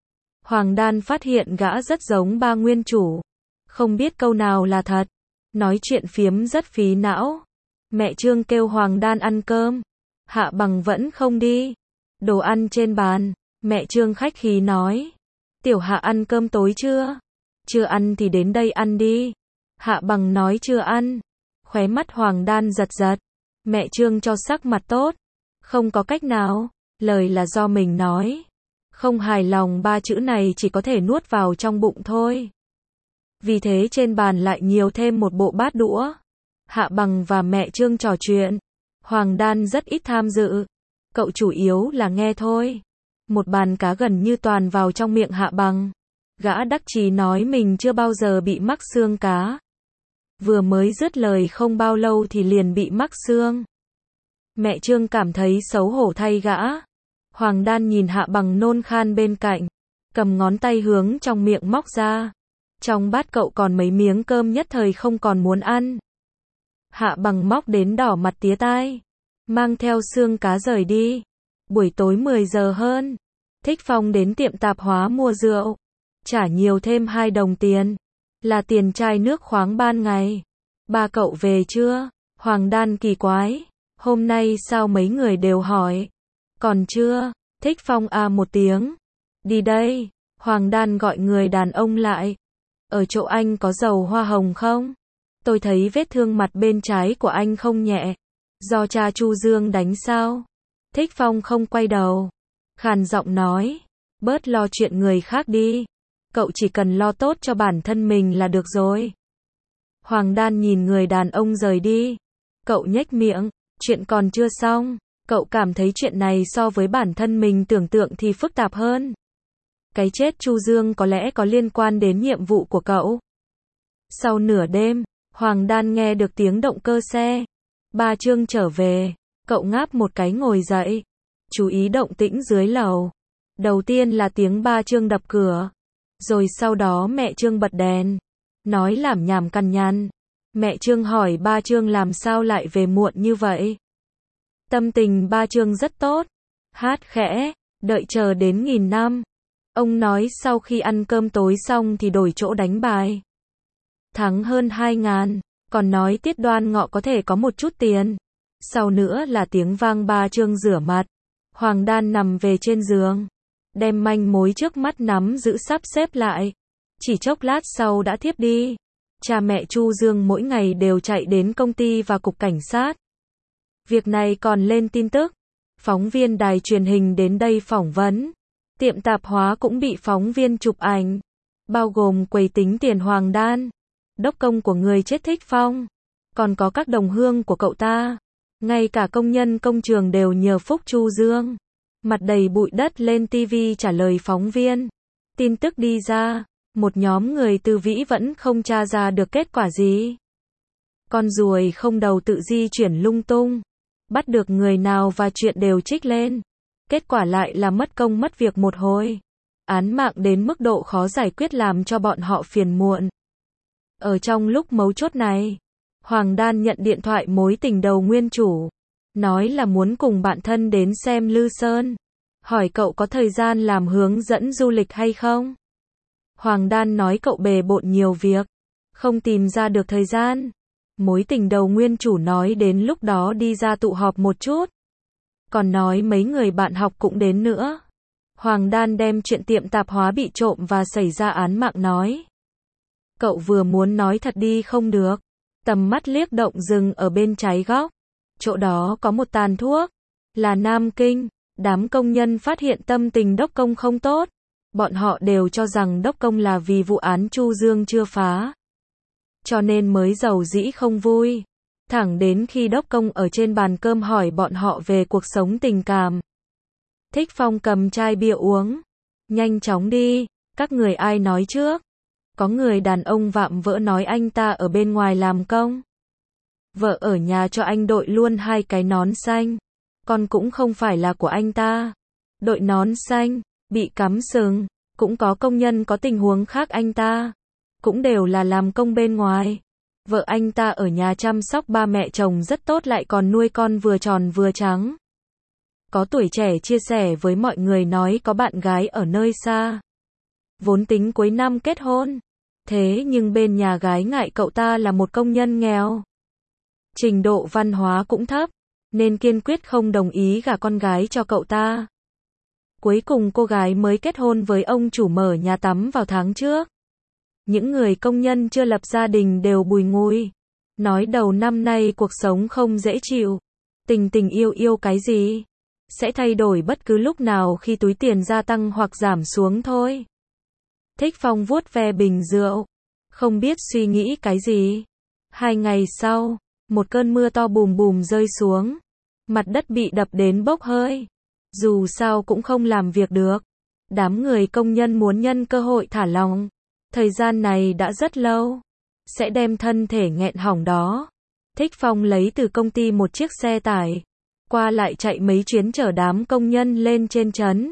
Hoàng Đan phát hiện gã rất giống ba nguyên chủ. Không biết câu nào là thật. Nói chuyện phiếm rất phí não. Mẹ Trương kêu Hoàng Đan ăn cơm. Hạ Bằng vẫn không đi. Đồ ăn trên bàn. Mẹ Trương khách khí nói. Tiểu Hạ ăn cơm tối chưa? Chưa ăn thì đến đây ăn đi. Hạ Bằng nói chưa ăn. Khóe mắt Hoàng Đan giật giật. Mẹ Trương cho sắc mặt tốt. Không có cách nào. Lời là do mình nói. Không hài lòng ba chữ này chỉ có thể nuốt vào trong bụng thôi. Vì thế trên bàn lại nhiều thêm một bộ bát đũa. Hạ Bằng và mẹ Trương trò chuyện. Hoàng Đan rất ít tham dự. Cậu chủ yếu là nghe thôi. Một bàn cá gần như toàn vào trong miệng Hạ Bằng. Gã đắc chí nói mình chưa bao giờ bị mắc xương cá. Vừa mới dứt lời không bao lâu thì liền bị mắc xương. Mẹ Trương cảm thấy xấu hổ thay gã. Hoàng Đan nhìn Hạ Bằng nôn khan bên cạnh. Cầm ngón tay hướng trong miệng móc ra. Trong bát cậu còn mấy miếng cơm nhất thời không còn muốn ăn. Hạ Bằng móc đến đỏ mặt tía tai. Mang theo xương cá rời đi. Buổi tối 10 giờ hơn. Thích Phong đến tiệm tạp hóa mua rượu. Trả nhiều thêm 2 đồng tiền. Là tiền chai nước khoáng ban ngày. Ba cậu về chưa? Hoàng Đan kỳ quái. Hôm nay sao mấy người đều hỏi? Còn chưa? Thích Phong một tiếng. Đi đây. Hoàng Đan gọi người đàn ông lại. Ở chỗ anh có dầu hoa hồng không? Tôi thấy vết thương mặt bên trái của anh không nhẹ. Do cha Chu Dương đánh sao? Thích Phong không quay đầu. Khàn giọng nói. Bớt lo chuyện người khác đi. Cậu chỉ cần lo tốt cho bản thân mình là được rồi. Hoàng Đan nhìn người đàn ông rời đi. Cậu nhếch miệng. Chuyện còn chưa xong. Cậu cảm thấy chuyện này so với bản thân mình tưởng tượng thì phức tạp hơn. Cái chết Chu Dương có lẽ có liên quan đến nhiệm vụ của cậu. Sau nửa đêm, Hoàng Đan nghe được tiếng động cơ xe. Ba Trương trở về. Cậu ngáp một cái ngồi dậy. Chú ý động tĩnh dưới lầu. Đầu tiên là tiếng ba Trương đập cửa. Rồi sau đó mẹ Trương bật đèn. Nói lảm nhảm cằn nhằn. Mẹ Trương hỏi ba Trương làm sao lại về muộn như vậy. Tâm tình ba Trương rất tốt. Hát khẽ. Đợi chờ đến 1000 năm. Ông nói sau khi ăn cơm tối xong thì đổi chỗ đánh bài. Thắng hơn 2000. Còn nói Tiết Đoan Ngọ có thể có một chút tiền. Sau nữa là tiếng vang ba Trương rửa mặt. Hoàng Đan nằm về trên giường. Đem manh mối trước mắt nắm giữ sắp xếp lại. Chỉ chốc lát sau đã thiếp đi. Cha mẹ Chu Dương mỗi ngày đều chạy đến công ty và cục cảnh sát. Việc này còn lên tin tức. Phóng viên đài truyền hình đến đây phỏng vấn. Tiệm tạp hóa cũng bị phóng viên chụp ảnh. bao gồm quầy tính tiền Hoàng Đan, đốc công của người chết Thích Phong, còn có các đồng hương của cậu ta. Ngay cả công nhân công trường đều nhờ phúc Chu Dương. Mặt đầy bụi đất lên TV trả lời phóng viên. Tin tức đi ra, một nhóm người tư vĩ vẫn không tra ra được kết quả gì. Con ruồi không đầu tự di chuyển lung tung. Bắt được người nào và chuyện đều trích lên. Kết quả lại là mất công mất việc một hồi. Án mạng đến mức độ khó giải quyết làm cho bọn họ phiền muộn. Ở trong lúc mấu chốt này, Hoàng Đan nhận điện thoại mối tình đầu nguyên chủ. Nói là muốn cùng bạn thân đến xem Lư Sơn. Hỏi cậu có thời gian làm hướng dẫn du lịch hay không? Hoàng Đan nói cậu bề bộn nhiều việc, không tìm ra được thời gian. Mối tình đầu nguyên chủ nói đến lúc đó đi ra tụ họp một chút. Còn nói mấy người bạn học cũng đến nữa. Hoàng Đan đem chuyện tiệm tạp hóa bị trộm và xảy ra án mạng nói. Cậu vừa muốn nói thật đi không được. Tầm mắt liếc động dừng ở bên trái góc. Chỗ đó có một tàn thuốc. Là Nam Kinh. Đám công nhân phát hiện tâm tình đốc công không tốt. Bọn họ đều cho rằng đốc công là vì vụ án Chu Dương chưa phá. Cho nên mới giàu dĩ không vui. Thẳng đến khi đốc công ở trên bàn cơm hỏi bọn họ về cuộc sống tình cảm. Thích Phong cầm chai bia uống. Nhanh chóng đi, các người ai nói trước? Có người đàn ông vạm vỡ nói anh ta ở bên ngoài làm công. Vợ ở nhà cho anh đội luôn 2 cái nón xanh. Con cũng không phải là của anh ta. Đội nón xanh, bị cắm sừng. Cũng có công nhân có tình huống khác anh ta. Cũng đều là làm công bên ngoài. Vợ anh ta ở nhà chăm sóc ba mẹ chồng rất tốt lại còn nuôi con vừa tròn vừa trắng. Có tuổi trẻ chia sẻ với mọi người nói có bạn gái ở nơi xa. Vốn tính cuối năm kết hôn. Thế nhưng bên nhà gái ngại cậu ta là một công nhân nghèo. Trình độ văn hóa cũng thấp. Nên kiên quyết không đồng ý gả con gái cho cậu ta. Cuối cùng cô gái mới kết hôn với ông chủ mở nhà tắm vào tháng trước. Những người công nhân chưa lập gia đình đều bùi ngùi. Nói đầu năm nay cuộc sống không dễ chịu. Tình yêu cái gì? Sẽ thay đổi bất cứ lúc nào khi túi tiền gia tăng hoặc giảm xuống thôi. Thích Phong vuốt ve bình rượu. Không biết suy nghĩ cái gì. 2 ngày sau, một cơn mưa to bùm bùm rơi xuống. Mặt đất bị đập đến bốc hơi. Dù sao cũng không làm việc được. Đám người công nhân muốn nhân cơ hội thả lỏng. Thời gian này đã rất lâu. Sẽ đem thân thể nghẹn hỏng đó. Thích Phong lấy từ công ty một chiếc xe tải. Qua lại chạy mấy chuyến chở đám công nhân lên trên trấn.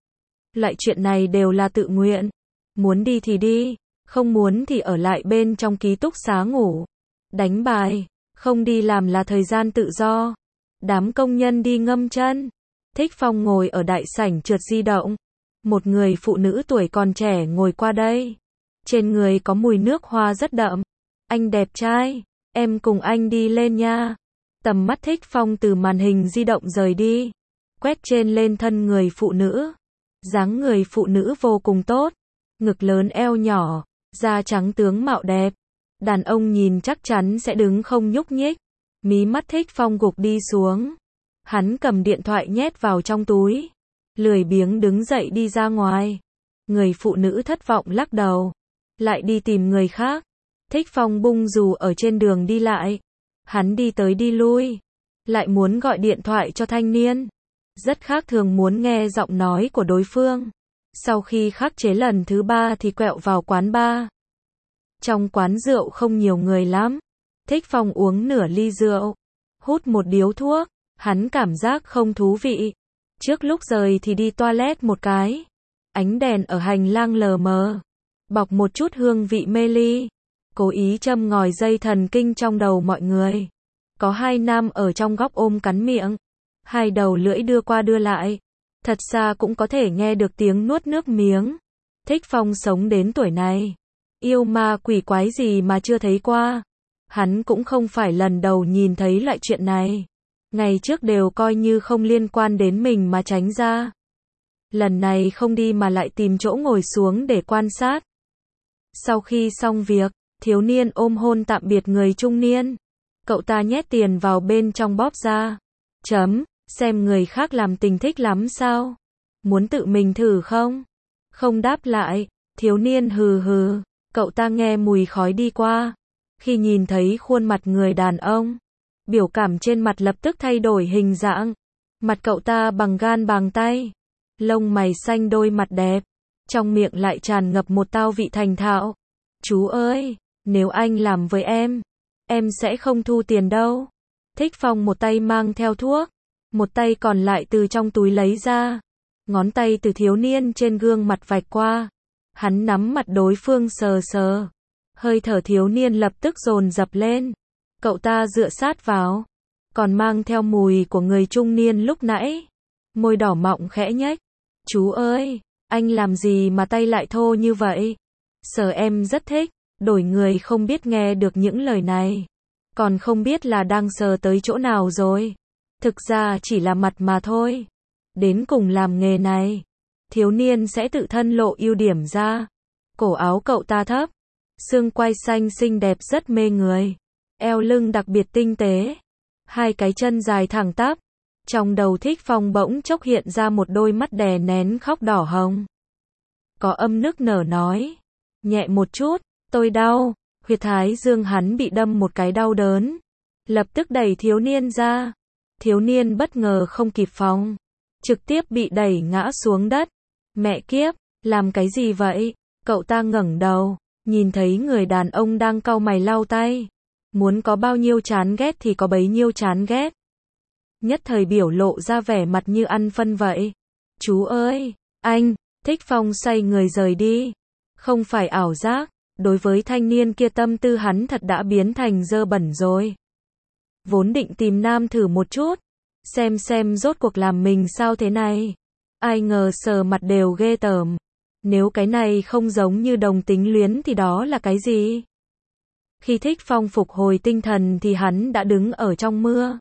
Loại chuyện này đều là tự nguyện. Muốn đi thì đi. Không muốn thì ở lại bên trong ký túc xá ngủ. Đánh bài. Không đi làm là thời gian tự do. Đám công nhân đi ngâm chân. Thích Phong ngồi ở đại sảnh trượt di động. Một người phụ nữ tuổi còn trẻ ngồi qua đây. Trên người có mùi nước hoa rất đậm. Anh đẹp trai. Em cùng anh đi lên nha. Tầm mắt Thích Phong từ màn hình di động rời đi. Quét trên lên thân người phụ nữ. Dáng người phụ nữ vô cùng tốt. Ngực lớn eo nhỏ. Da trắng tướng mạo đẹp. Đàn ông nhìn chắc chắn sẽ đứng không nhúc nhích. Mí mắt Thích Phong gục đi xuống. Hắn cầm điện thoại nhét vào trong túi. Lười biếng đứng dậy đi ra ngoài. Người phụ nữ thất vọng lắc đầu. Lại đi tìm người khác. Thích Phong bung dù ở trên đường đi lại. Hắn đi tới đi lui. Lại muốn gọi điện thoại cho thanh niên. Rất khác thường muốn nghe giọng nói của đối phương. Sau khi khắc chế lần thứ 3 thì quẹo vào quán bar. Trong quán rượu không nhiều người lắm. Thích Phong uống nửa ly rượu. Hút một điếu thuốc. Hắn cảm giác không thú vị. Trước lúc rời thì đi toilet một cái. Ánh đèn ở hành lang lờ mờ. Bọc một chút hương vị mê ly. Cố ý châm ngòi dây thần kinh trong đầu mọi người. Có 2 nam ở trong góc ôm cắn miệng. 2 đầu lưỡi đưa qua đưa lại. Thật xa cũng có thể nghe được tiếng nuốt nước miếng. Thích Phong sống đến tuổi này. Yêu ma quỷ quái gì mà chưa thấy qua. Hắn cũng không phải lần đầu nhìn thấy loại chuyện này. Ngày trước đều coi như không liên quan đến mình mà tránh ra. Lần này không đi mà lại tìm chỗ ngồi xuống để quan sát. Sau khi xong việc, thiếu niên ôm hôn tạm biệt người trung niên. Cậu ta nhét tiền vào bên trong bóp ra. Xem người khác làm tình thích lắm sao? Muốn tự mình thử không? Không đáp lại. Thiếu niên hừ hừ, cậu ta nghe mùi khói đi qua. Khi nhìn thấy khuôn mặt người đàn ông, biểu cảm trên mặt lập tức thay đổi hình dạng. Mặt cậu ta bằng gan bằng tay, lông mày xanh đôi mặt đẹp, trong miệng lại tràn ngập một tao vị thành thạo. Chú ơi, nếu anh làm với em sẽ không thu tiền đâu. Thích Phong một tay mang theo thuốc, một tay còn lại từ trong túi lấy ra. Ngón tay từ thiếu niên trên gương mặt vạch qua. Hắn nắm mặt đối phương sờ sờ. Hơi thở thiếu niên lập tức dồn dập lên. Cậu ta dựa sát vào, còn mang theo mùi của người trung niên lúc nãy. Môi đỏ mọng khẽ nhếch. Chú ơi, anh làm gì mà tay lại thô như vậy? Sờ em rất thích. Đổi người không biết nghe được những lời này, còn không biết là đang sờ tới chỗ nào rồi. Thực ra chỉ là mặt mà thôi. Đến cùng làm nghề này, thiếu niên sẽ tự thân lộ ưu điểm ra. Cổ áo cậu ta thấp, xương quai xanh xinh đẹp rất mê người, eo lưng đặc biệt tinh tế, hai cái chân dài thẳng tắp. Trong đầu Thích Phong bỗng chốc hiện ra một đôi mắt đè nén khóc đỏ hồng. Có âm nức nở nói, nhẹ một chút, tôi đau. Huyệt thái dương hắn bị đâm một cái đau đớn, lập tức đẩy thiếu niên ra. Thiếu niên bất ngờ không kịp phòng, trực tiếp bị đẩy ngã xuống đất. Mẹ kiếp, làm cái gì vậy? Cậu ta ngẩng đầu, nhìn thấy người đàn ông đang cau mày lau tay. Muốn có bao nhiêu chán ghét thì có bấy nhiêu chán ghét. Nhất thời biểu lộ ra vẻ mặt như ăn phân vậy. Chú ơi, anh. Thích Phong xoay người rời đi. Không phải ảo giác, đối với thanh niên kia tâm tư hắn thật đã biến thành dơ bẩn rồi. Vốn định tìm nam thử một chút, xem rốt cuộc làm mình sao thế này. Ai ngờ sờ mặt đều ghê tởm. Nếu cái này không giống như đồng tính luyến thì đó là cái gì? Khi Thích Phong phục hồi tinh thần thì hắn đã đứng ở trong mưa.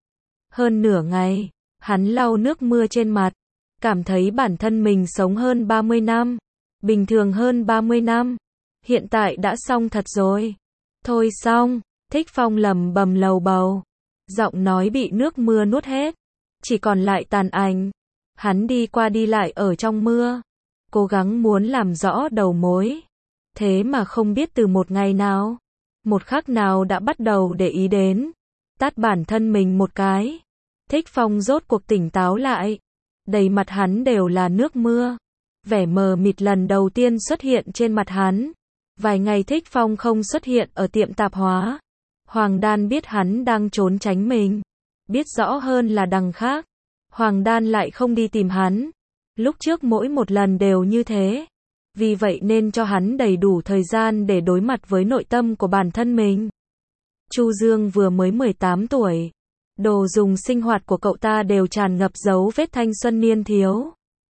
Hơn nửa ngày, hắn lau nước mưa trên mặt, cảm thấy bản thân mình sống hơn 30 năm, bình thường hơn 30 năm. Hiện tại đã xong thật rồi. Thôi xong, Thích Phong lẩm bẩm lầu bầu. Giọng nói bị nước mưa nuốt hết, chỉ còn lại tàn ảnh. Hắn đi qua đi lại ở trong mưa, cố gắng muốn làm rõ đầu mối. Thế mà không biết từ một ngày nào, một khắc nào đã bắt đầu để ý đến. Tát bản thân mình một cái. Thích Phong rốt cuộc tỉnh táo lại. Đầy mặt hắn đều là nước mưa. Vẻ mờ mịt lần đầu tiên xuất hiện trên mặt hắn. Vài ngày Thích Phong không xuất hiện ở tiệm tạp hóa. Hoàng Đan biết hắn đang trốn tránh mình. Biết rõ hơn là đằng khác, Hoàng Đan lại không đi tìm hắn. Lúc trước mỗi một lần đều như thế. Vì vậy nên cho hắn đầy đủ thời gian để đối mặt với nội tâm của bản thân mình. Chu Dương vừa mới 18 tuổi. Đồ dùng sinh hoạt của cậu ta đều tràn ngập dấu vết thanh xuân niên thiếu.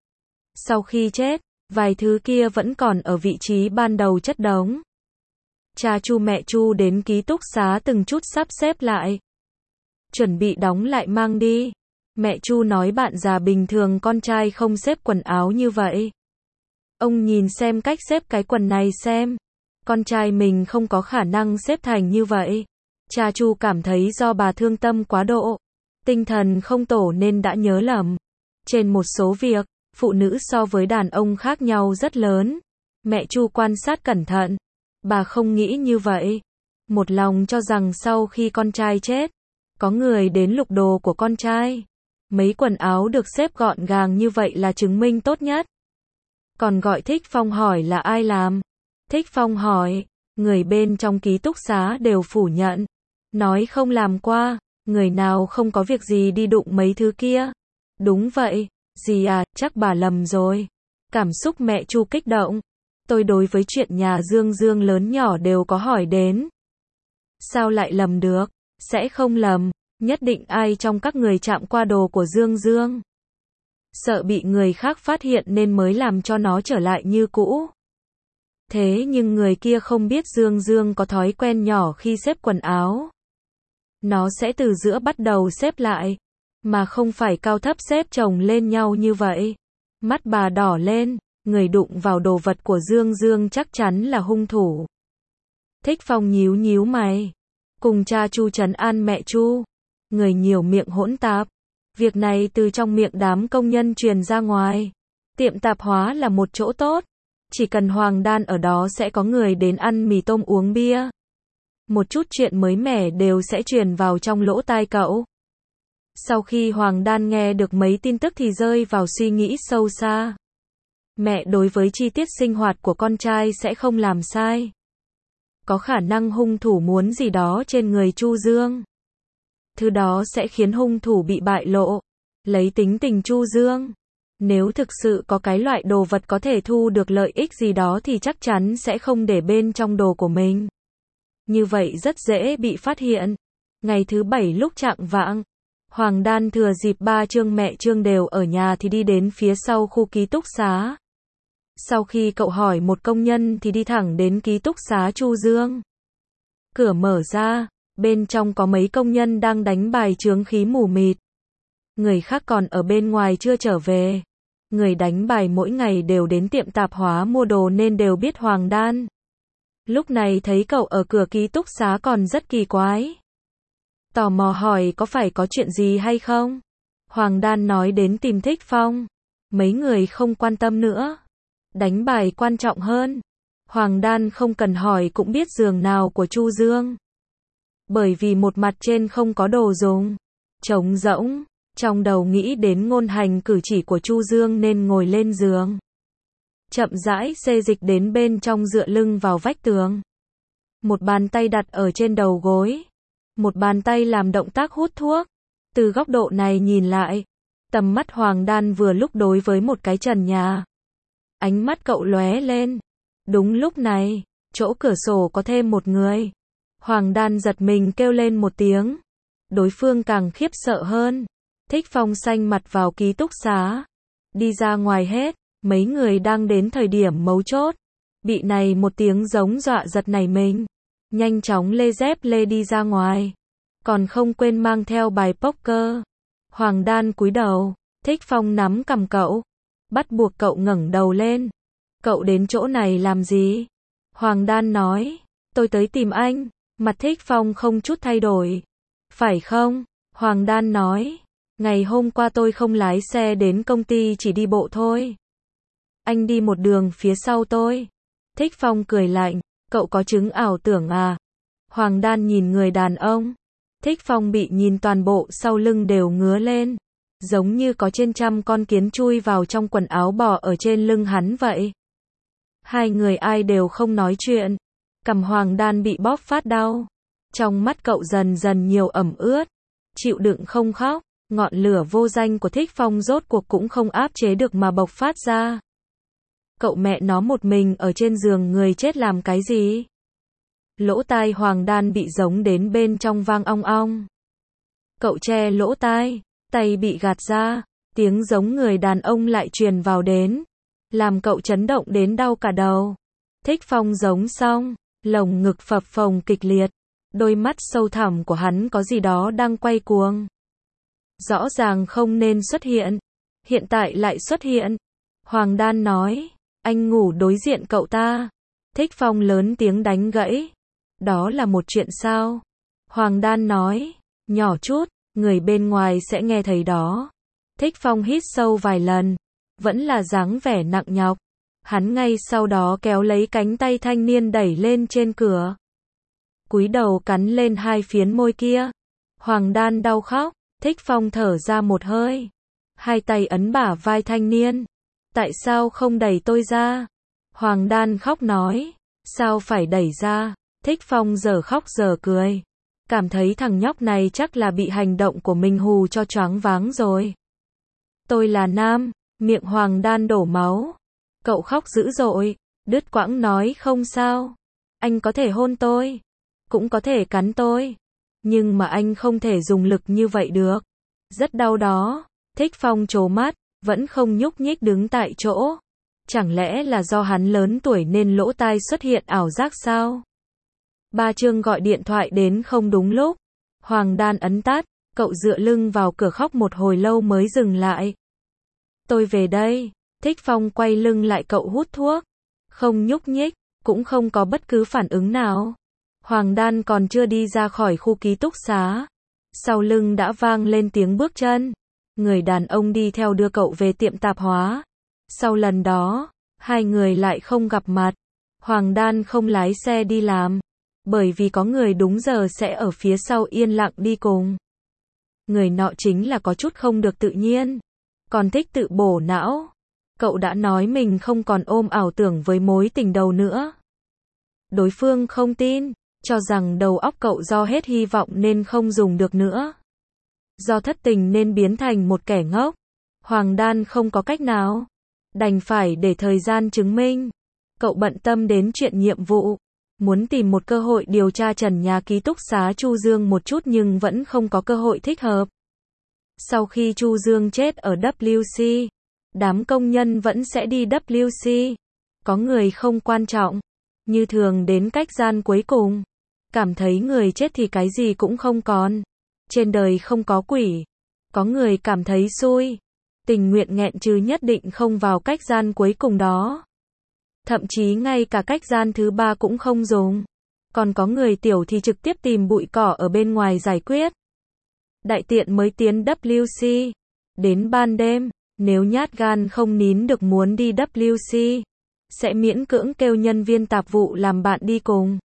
Sau khi chết, vài thứ kia vẫn còn ở vị trí ban đầu chất đống. Cha Chu mẹ Chu đến ký túc xá từng chút sắp xếp lại. Chuẩn bị đóng lại mang đi. Mẹ Chu nói bạn già bình thường con trai không xếp quần áo như vậy. Ông nhìn xem cách xếp cái quần này xem. Con trai mình không có khả năng xếp thành như vậy. Cha Chu cảm thấy do bà thương tâm quá độ. Tinh thần không tổ nên đã nhớ lầm. Trên một số việc, phụ nữ so với đàn ông khác nhau rất lớn. Mẹ Chu quan sát cẩn thận. Bà không nghĩ như vậy. Một lòng cho rằng sau khi con trai chết, có người đến lục đồ của con trai. Mấy quần áo được xếp gọn gàng như vậy là chứng minh tốt nhất. Còn gọi Thích Phong hỏi là ai làm. Thích Phong hỏi, người bên trong ký túc xá đều phủ nhận. Nói không làm qua, người nào không có việc gì đi đụng mấy thứ kia. Đúng vậy, dì à, chắc bà lầm rồi. Cảm xúc mẹ Chu kích động. Tôi đối với chuyện nhà Dương lớn nhỏ đều có hỏi đến. Sao lại lầm được? Sẽ không lầm, nhất định ai trong các người chạm qua đồ của Dương. Sợ bị người khác phát hiện nên mới làm cho nó trở lại như cũ. Thế nhưng người kia không biết Dương có thói quen nhỏ khi xếp quần áo. Nó sẽ từ giữa bắt đầu xếp lại, mà không phải cao thấp xếp chồng lên nhau như vậy. Mắt bà đỏ lên, người đụng vào đồ vật của Dương chắc chắn là hung thủ. Thích Phong nhíu mày, cùng cha Chu trấn an mẹ Chu. Người nhiều miệng hỗn tạp. Việc này từ trong miệng đám công nhân truyền ra ngoài. Tiệm tạp hóa là một chỗ tốt. Chỉ cần Hoàng Đan ở đó sẽ có người đến ăn mì tôm uống bia. Một chút chuyện mới mẻ đều sẽ truyền vào trong lỗ tai cậu. Sau khi Hoàng Đan nghe được mấy tin tức thì rơi vào suy nghĩ sâu xa. Mẹ đối với chi tiết sinh hoạt của con trai sẽ không làm sai. Có khả năng hung thủ muốn gì đó trên người Chu Dương. Thứ đó sẽ khiến hung thủ bị bại lộ. Lấy tính tình Chu Dương, nếu thực sự có cái loại đồ vật có thể thu được lợi ích gì đó thì chắc chắn sẽ không để bên trong đồ của mình. Như vậy rất dễ bị phát hiện. Ngày thứ 7 lúc chạng vạng, Hoàng Đan thừa dịp ba Trương mẹ Trương đều ở nhà thì đi đến phía sau khu ký túc xá. Sau khi cậu hỏi một công nhân thì đi thẳng đến ký túc xá Chu Dương. Cửa mở ra, bên trong có mấy công nhân đang đánh bài chướng khí mù mịt. Người khác còn ở bên ngoài chưa trở về. Người đánh bài mỗi ngày đều đến tiệm tạp hóa mua đồ nên đều biết Hoàng Đan. Lúc này thấy cậu ở cửa ký túc xá còn rất kỳ quái. Tò mò hỏi có phải có chuyện gì hay không? Hoàng Đan nói đến tìm Thích Phong. Mấy người không quan tâm nữa. Đánh bài quan trọng hơn. Hoàng Đan không cần hỏi cũng biết giường nào của Chu Dương. Bởi vì một mặt trên không có đồ dùng. Trống rỗng. Trong đầu nghĩ đến ngôn hành cử chỉ của Chu Dương nên ngồi lên giường. Chậm rãi xê dịch đến bên trong dựa lưng vào vách tường. Một bàn tay đặt ở trên đầu gối. Một bàn tay làm động tác hút thuốc. Từ góc độ này nhìn lại, tầm mắt Hoàng Đan vừa lúc đối với một cái trần nhà. Ánh mắt cậu lóe lên. Đúng lúc này, chỗ cửa sổ có thêm một người. Hoàng Đan giật mình kêu lên một tiếng. Đối phương càng khiếp sợ hơn. Thích Phong xanh mặt vào ký túc xá. Đi ra ngoài hết, mấy người đang đến thời điểm mấu chốt. Bị này một tiếng giống dọa giật nảy mình. Nhanh chóng lê dép lê đi ra ngoài. Còn không quên mang theo bài poker. Hoàng Đan cúi đầu. Thích Phong nắm cằm cậu. Bắt buộc cậu ngẩng đầu lên. Cậu đến chỗ này làm gì? Hoàng Đan nói. Tôi tới tìm anh. Mặt Thích Phong không chút thay đổi. Phải không? Hoàng Đan nói. Ngày hôm qua tôi không lái xe đến công ty chỉ đi bộ thôi. Anh đi một đường phía sau tôi. Thích Phong cười lạnh. Cậu có chứng ảo tưởng à? Hoàng Đan nhìn người đàn ông. Thích Phong bị nhìn toàn bộ sau lưng đều ngứa lên. Giống như có trên trăm con kiến chui vào trong quần áo bò ở trên lưng hắn vậy. Hai người ai đều không nói chuyện. Cằm Hoàng Đan bị bóp phát đau. Trong mắt cậu dần dần nhiều ẩm ướt. Chịu đựng không khóc. Ngọn lửa vô danh của Thích Phong rốt cuộc cũng không áp chế được mà bộc phát ra. Cậu mẹ nó một mình ở trên giường người chết làm cái gì? Lỗ tai Hoàng Đan bị giống đến bên trong vang ong ong. Cậu che lỗ tai, tay bị gạt ra, tiếng giống người đàn ông lại truyền vào đến, làm cậu chấn động đến đau cả đầu. Thích Phong giống xong, lồng ngực phập phồng kịch liệt, đôi mắt sâu thẳm của hắn có gì đó đang quay cuồng. Rõ ràng không nên xuất hiện, hiện tại lại xuất hiện. Hoàng Đan nói, anh ngủ đối diện cậu ta. Thích Phong lớn tiếng đánh gãy. Đó là một chuyện sao? Hoàng Đan nói, nhỏ chút, người bên ngoài sẽ nghe thấy đó. Thích Phong hít sâu vài lần, vẫn là dáng vẻ nặng nhọc. Hắn ngay sau đó kéo lấy cánh tay thanh niên đẩy lên trên cửa. Cúi đầu cắn lên hai phiến môi kia. Hoàng Đan đau khóc, Thích Phong thở ra một hơi. Hai tay ấn bả vai thanh niên. Tại sao không đẩy tôi ra? Hoàng Đan khóc nói, sao phải đẩy ra? Thích Phong giờ khóc giờ cười. Cảm thấy thằng nhóc này chắc là bị hành động của mình hù cho choáng váng rồi. Tôi là nam, miệng Hoàng Đan đổ máu. Cậu khóc dữ dội, đứt quãng nói không sao. Anh có thể hôn tôi, cũng có thể cắn tôi. Nhưng mà anh không thể dùng lực như vậy được. Rất đau đó. Thích Phong trố mắt, vẫn không nhúc nhích đứng tại chỗ. Chẳng lẽ là do hắn lớn tuổi nên lỗ tai xuất hiện ảo giác sao? Ba Trương gọi điện thoại đến không đúng lúc. Hoàng Đan ấn tắt, cậu dựa lưng vào cửa khóc một hồi lâu mới dừng lại. Tôi về đây. Thích Phong quay lưng lại cậu hút thuốc. Không nhúc nhích, cũng không có bất cứ phản ứng nào. Hoàng Đan còn chưa đi ra khỏi khu ký túc xá. Sau lưng đã vang lên tiếng bước chân. Người đàn ông đi theo đưa cậu về tiệm tạp hóa. Sau lần đó, Hai người lại không gặp mặt. Hoàng Đan không lái xe đi làm, bởi vì có người đúng giờ sẽ ở phía sau yên lặng đi cùng. Người nọ chính là có chút không được tự nhiên, còn thích tự bổ não. Cậu đã nói mình không còn ôm ảo tưởng với mối tình đầu nữa. Đối phương không tin, cho rằng đầu óc cậu do hết hy vọng nên không dùng được nữa. Do thất tình nên biến thành một kẻ ngốc. Hoàng Đan không có cách nào, đành phải để thời gian chứng minh. Cậu bận tâm đến chuyện nhiệm vụ, muốn tìm một cơ hội điều tra trần nhà ký túc xá Chu Dương một chút nhưng vẫn không có cơ hội thích hợp. Sau khi Chu Dương chết ở WC, đám công nhân vẫn sẽ đi WC. Có người không quan trọng, như thường đến cách gian cuối cùng. Cảm thấy người chết thì cái gì cũng không còn. Trên đời không có quỷ. Có người cảm thấy xui, tình nguyện nghẹn chứ nhất định không vào cách gian cuối cùng đó. Thậm chí ngay cả cách gian thứ 3 cũng không dùng. Còn có người tiểu thì trực tiếp tìm bụi cỏ ở bên ngoài giải quyết. Đại tiện mới tiến WC. Đến ban đêm, nếu nhát gan không nín được muốn đi WC, sẽ miễn cưỡng kêu nhân viên tạp vụ làm bạn đi cùng.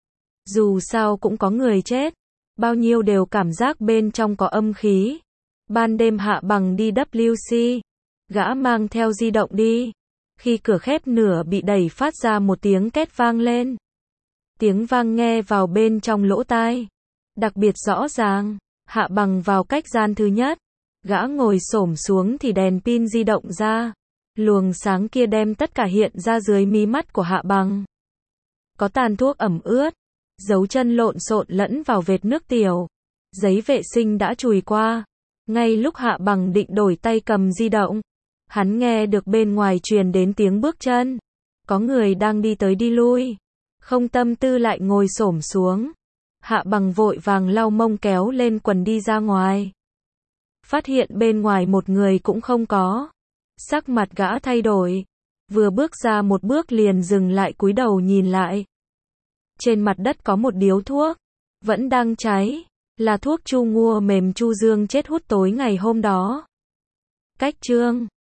Dù sao cũng có người chết, bao nhiêu đều cảm giác bên trong có âm khí. Ban đêm Hạ Bằng đi WC, gã mang theo di động đi. Khi cửa khép nửa bị đẩy phát ra một tiếng két vang lên. Tiếng vang nghe vào bên trong lỗ tai, đặc biệt rõ ràng. Hạ Bằng vào cách gian thứ nhất, gã ngồi xổm xuống thì đèn pin di động ra. Luồng sáng kia đem tất cả hiện ra dưới mí mắt của Hạ Bằng. Có tàn thuốc ẩm ướt, dấu chân lộn xộn lẫn vào vệt nước tiểu. Giấy vệ sinh đã chùi qua. Ngay lúc Hạ Bằng định đổi tay cầm di động, hắn nghe được bên ngoài truyền đến tiếng bước chân. Có người đang đi tới đi lui. Không tâm tư lại ngồi xổm xuống. Hạ Bằng vội vàng lau mông kéo lên quần đi ra ngoài. Phát hiện bên ngoài một người cũng không có. Sắc mặt gã thay đổi. Vừa bước ra một bước liền dừng lại cúi đầu nhìn lại. Trên mặt đất có một điếu thuốc, vẫn đang cháy. Là thuốc Chu Ngua mềm Chu Dương chết hút tối ngày hôm đó. Cách chương